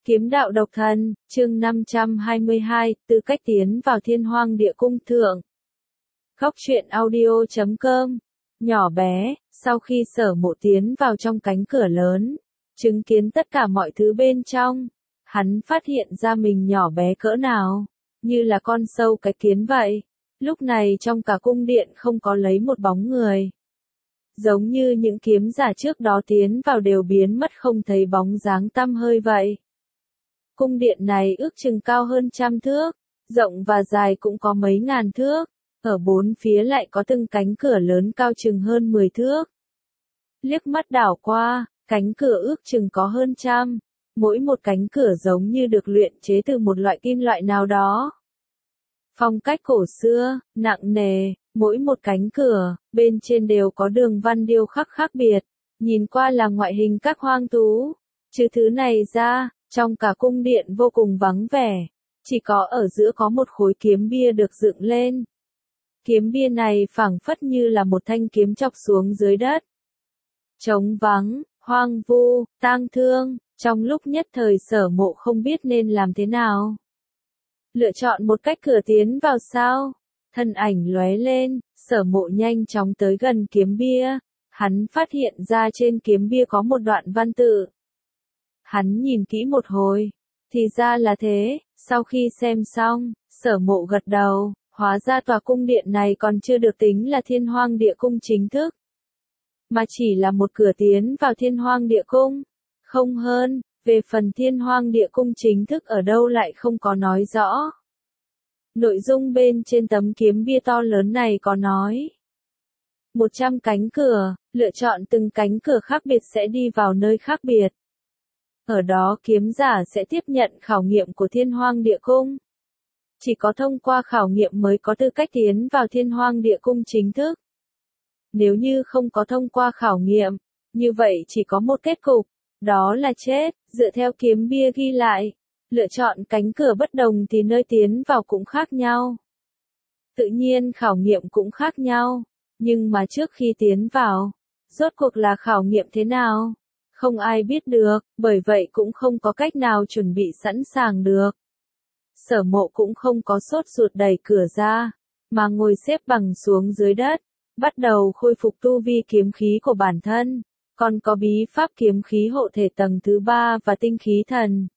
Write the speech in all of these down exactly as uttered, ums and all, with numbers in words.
Kiếm đạo độc thân, chương năm trăm hai mươi hai, tư cách tiến vào Thiên Hoang Địa Cung thượng. Góc truyện audio chấm com. Nhỏ bé, sau khi Sở Mộ tiến vào trong cánh cửa lớn, chứng kiến tất cả mọi thứ bên trong, hắn phát hiện ra mình nhỏ bé cỡ nào, như là con sâu cái kiến vậy. Lúc này trong cả cung điện không có lấy một bóng người. Giống như những kiếm giả trước đó tiến vào đều biến mất không thấy bóng dáng tăm hơi vậy. Cung điện này ước chừng cao hơn trăm thước, rộng và dài cũng có mấy ngàn thước, ở bốn phía lại có từng cánh cửa lớn cao chừng hơn mười thước. Liếc mắt đảo qua, cánh cửa ước chừng có hơn trăm, mỗi một cánh cửa giống như được luyện chế từ một loại kim loại nào đó. Phong cách cổ xưa, nặng nề, mỗi một cánh cửa, bên trên đều có đường văn điêu khắc khác biệt, nhìn qua là ngoại hình các hoang thú. Trừ thứ này ra, trong cả cung điện vô cùng vắng vẻ, chỉ có ở giữa có một khối kiếm bia được dựng lên. Kiếm bia này phảng phất như là một thanh kiếm chọc xuống dưới đất. Trống vắng, hoang vu, tang thương, trong lúc nhất thời Sở Mộ không biết nên làm thế nào. Lựa chọn một cách cửa tiến vào sao? Thân ảnh lóe lên, Sở Mộ nhanh chóng tới gần kiếm bia, hắn phát hiện ra trên kiếm bia có một đoạn văn tự. Hắn nhìn kỹ một hồi, thì ra là thế, sau khi xem xong, Sở Mộ gật đầu, hóa ra tòa cung điện này còn chưa được tính là Thiên Hoang Địa Cung chính thức, mà chỉ là một cửa tiến vào Thiên Hoang Địa Cung, không hơn. Về phần Thiên Hoang Địa Cung chính thức ở đâu lại không có nói rõ. Nội dung bên trên tấm kiếm bia to lớn này có nói. một trăm cánh cửa, lựa chọn từng cánh cửa khác biệt sẽ đi vào nơi khác biệt. Ở đó kiếm giả sẽ tiếp nhận khảo nghiệm của Thiên Hoang Địa Cung. Chỉ có thông qua khảo nghiệm mới có tư cách tiến vào Thiên Hoang Địa Cung chính thức. Nếu như không có thông qua khảo nghiệm, như vậy chỉ có một kết cục, đó là chết. Dựa theo kiếm bia ghi lại, lựa chọn cánh cửa bất đồng thì nơi tiến vào cũng khác nhau. Tự nhiên khảo nghiệm cũng khác nhau, nhưng mà trước khi tiến vào, rốt cuộc là khảo nghiệm thế nào? Không ai biết được, bởi vậy cũng không có cách nào chuẩn bị sẵn sàng được. Sở Mộ cũng không có sốt ruột đẩy cửa ra, mà ngồi xếp bằng xuống dưới đất, bắt đầu khôi phục tu vi kiếm khí của bản thân. Còn có bí pháp kiếm khí hộ thể tầng thứ ba và tinh khí thần.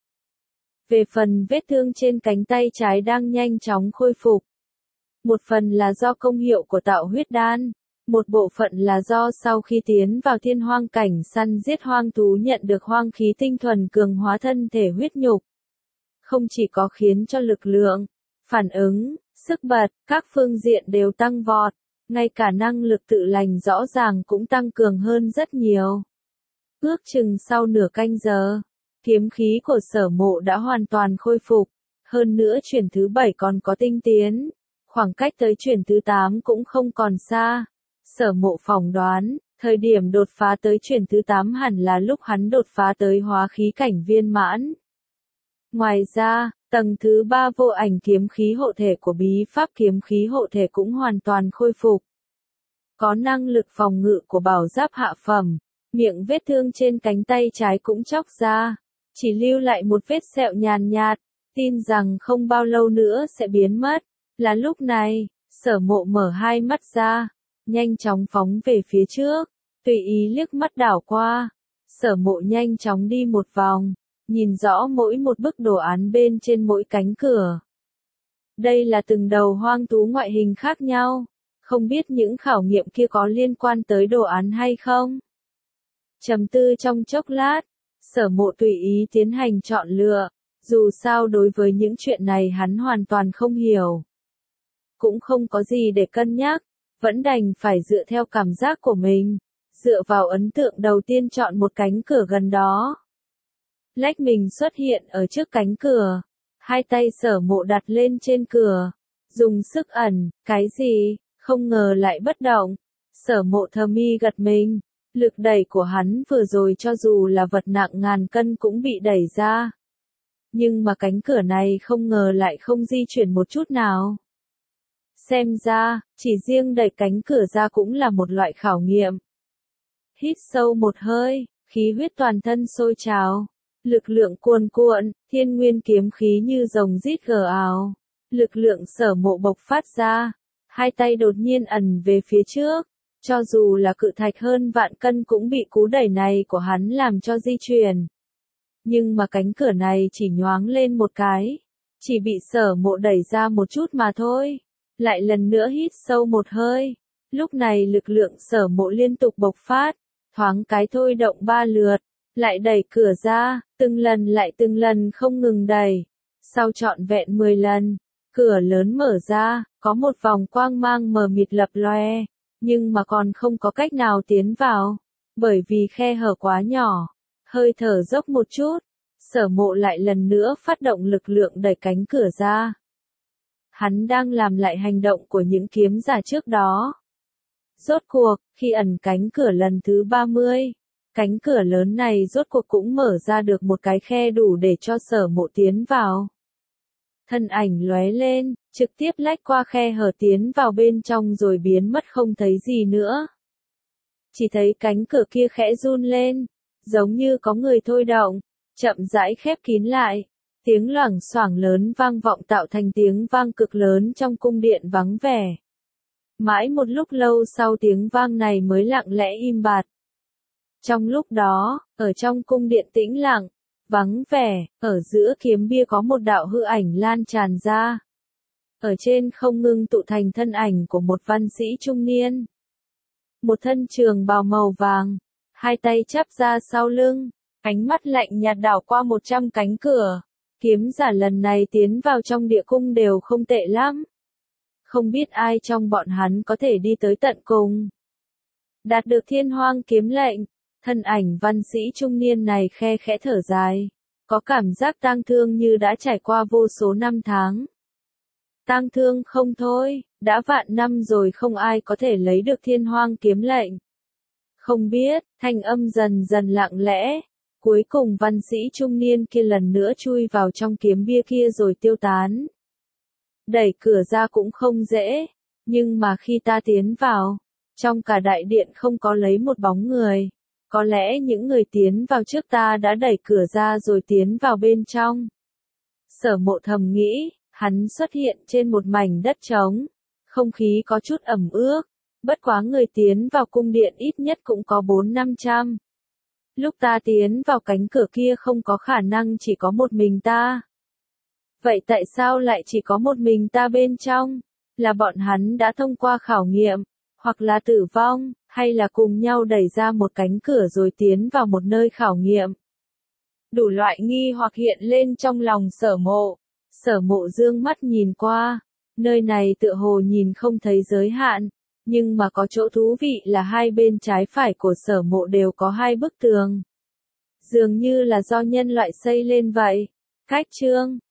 Về phần vết thương trên cánh tay trái đang nhanh chóng khôi phục. Một phần là do công hiệu của tạo huyết đan, một bộ phận là do sau khi tiến vào thiên hoang cảnh săn giết hoang thú nhận được hoang khí tinh thuần cường hóa thân thể huyết nhục. Không chỉ có khiến cho lực lượng, phản ứng, sức bật, các phương diện đều tăng vọt. Ngay cả năng lực tự lành rõ ràng cũng tăng cường hơn rất nhiều. Ước chừng sau nửa canh giờ, kiếm khí của Sở Mộ đã hoàn toàn khôi phục, hơn nữa chuyển thứ bảy còn có tinh tiến, khoảng cách tới chuyển thứ tám cũng không còn xa. Sở Mộ phỏng đoán, thời điểm đột phá tới chuyển thứ tám hẳn là lúc hắn đột phá tới hóa khí cảnh viên mãn. Ngoài ra, tầng thứ ba vô ảnh kiếm khí hộ thể của bí pháp kiếm khí hộ thể cũng hoàn toàn khôi phục. Có năng lực phòng ngự của bảo giáp hạ phẩm, miệng vết thương trên cánh tay trái cũng chóc ra, chỉ lưu lại một vết sẹo nhàn nhạt, tin rằng không bao lâu nữa sẽ biến mất. Là lúc này, Sở Mộ mở hai mắt ra, nhanh chóng phóng về phía trước, tùy ý liếc mắt đảo qua. Sở Mộ nhanh chóng đi một vòng, nhìn rõ mỗi một bức đồ án bên trên mỗi cánh cửa. Đây là từng đầu hoang thú ngoại hình khác nhau, không biết những khảo nghiệm kia có liên quan tới đồ án hay không? Trầm tư trong chốc lát, Sở Mộ tùy ý tiến hành chọn lựa, dù sao đối với những chuyện này hắn hoàn toàn không hiểu. Cũng không có gì để cân nhắc, vẫn đành phải dựa theo cảm giác của mình, dựa vào ấn tượng đầu tiên chọn một cánh cửa gần đó. Lách mình xuất hiện ở trước cánh cửa, hai tay Sở Mộ đặt lên trên cửa, dùng sức ẩn, cái gì, không ngờ lại bất động. Sở Mộ thầm mi gật mình, lực đẩy của hắn vừa rồi cho dù là vật nặng ngàn cân cũng bị đẩy ra. Nhưng mà cánh cửa này không ngờ lại không di chuyển một chút nào. Xem ra, chỉ riêng đẩy cánh cửa ra cũng là một loại khảo nghiệm. Hít sâu một hơi, khí huyết toàn thân sôi trào. Lực lượng cuồn cuộn, thiên nguyên kiếm khí như rồng rít gở ào. Lực lượng Sở Mộ bộc phát ra, hai tay đột nhiên ẩn về phía trước, cho dù là cự thạch hơn vạn cân cũng bị cú đẩy này của hắn làm cho di chuyển. Nhưng mà cánh cửa này chỉ nhoáng lên một cái, chỉ bị Sở Mộ đẩy ra một chút mà thôi. Lại lần nữa hít sâu một hơi, lúc này lực lượng Sở Mộ liên tục bộc phát, thoáng cái thôi động ba lượt, lại đẩy cửa ra, từng lần lại từng lần không ngừng đẩy. Sau trọn vẹn mười lần, cửa lớn mở ra, có một vòng quang mang mờ mịt lập loe, nhưng mà còn không có cách nào tiến vào, bởi vì khe hở quá nhỏ, hơi thở dốc một chút, Sở Mộ lại lần nữa phát động lực lượng đẩy cánh cửa ra. Hắn đang làm lại hành động của những kiếm giả trước đó. Rốt cuộc, khi ẩn cánh cửa lần thứ ba mươi, cánh cửa lớn này rốt cuộc cũng mở ra được một cái khe đủ để cho Sở Mộ tiến vào. Thân ảnh lóe lên, trực tiếp lách qua khe hở tiến vào bên trong rồi biến mất không thấy gì nữa. Chỉ thấy cánh cửa kia khẽ run lên, giống như có người thôi động, chậm rãi khép kín lại. Tiếng loảng xoảng lớn vang vọng tạo thành tiếng vang cực lớn trong cung điện vắng vẻ. Mãi một lúc lâu sau tiếng vang này mới lặng lẽ im bặt. Trong lúc đó, ở trong cung điện tĩnh lặng, vắng vẻ, ở giữa kiếm bia có một đạo hư ảnh lan tràn ra. Ở trên không ngưng tụ thành thân ảnh của một văn sĩ trung niên. Một thân trường bào màu vàng, hai tay chắp ra sau lưng, ánh mắt lạnh nhạt đảo qua một trăm cánh cửa. Kiếm giả lần này tiến vào trong địa cung đều không tệ lắm. Không biết ai trong bọn hắn có thể đi tới tận cùng. Đạt được Thiên Hoang kiếm lệnh, thân ảnh văn sĩ trung niên này khe khẽ thở dài, có cảm giác tang thương như đã trải qua vô số năm tháng. Tang thương không thôi, đã vạn năm rồi không ai có thể lấy được Thiên Hoang kiếm lệnh. Không biết, thanh âm dần dần lặng lẽ. Cuối cùng văn sĩ trung niên kia lần nữa chui vào trong kiếm bia kia rồi tiêu tán. Đẩy cửa ra cũng không dễ, nhưng mà khi ta tiến vào, trong cả đại điện không có lấy một bóng người. Có lẽ những người tiến vào trước ta đã đẩy cửa ra rồi tiến vào bên trong. Sở Mộ thầm nghĩ, hắn xuất hiện trên một mảnh đất trống, không khí có chút ẩm ướt, bất quá người tiến vào cung điện ít nhất cũng có bốn năm trăm. Lúc ta tiến vào cánh cửa kia không có khả năng chỉ có một mình ta. Vậy tại sao lại chỉ có một mình ta bên trong? Là bọn hắn đã thông qua khảo nghiệm, hoặc là tử vong, hay là cùng nhau đẩy ra một cánh cửa rồi tiến vào một nơi khảo nghiệm? Đủ loại nghi hoặc hiện lên trong lòng Sở Mộ. Sở Mộ dương mắt nhìn qua, nơi này tựa hồ nhìn không thấy giới hạn. Nhưng mà có chỗ thú vị là hai bên trái phải của Sở Mộ đều có hai bức tường. Dường như là do nhân loại xây lên vậy. Cách chương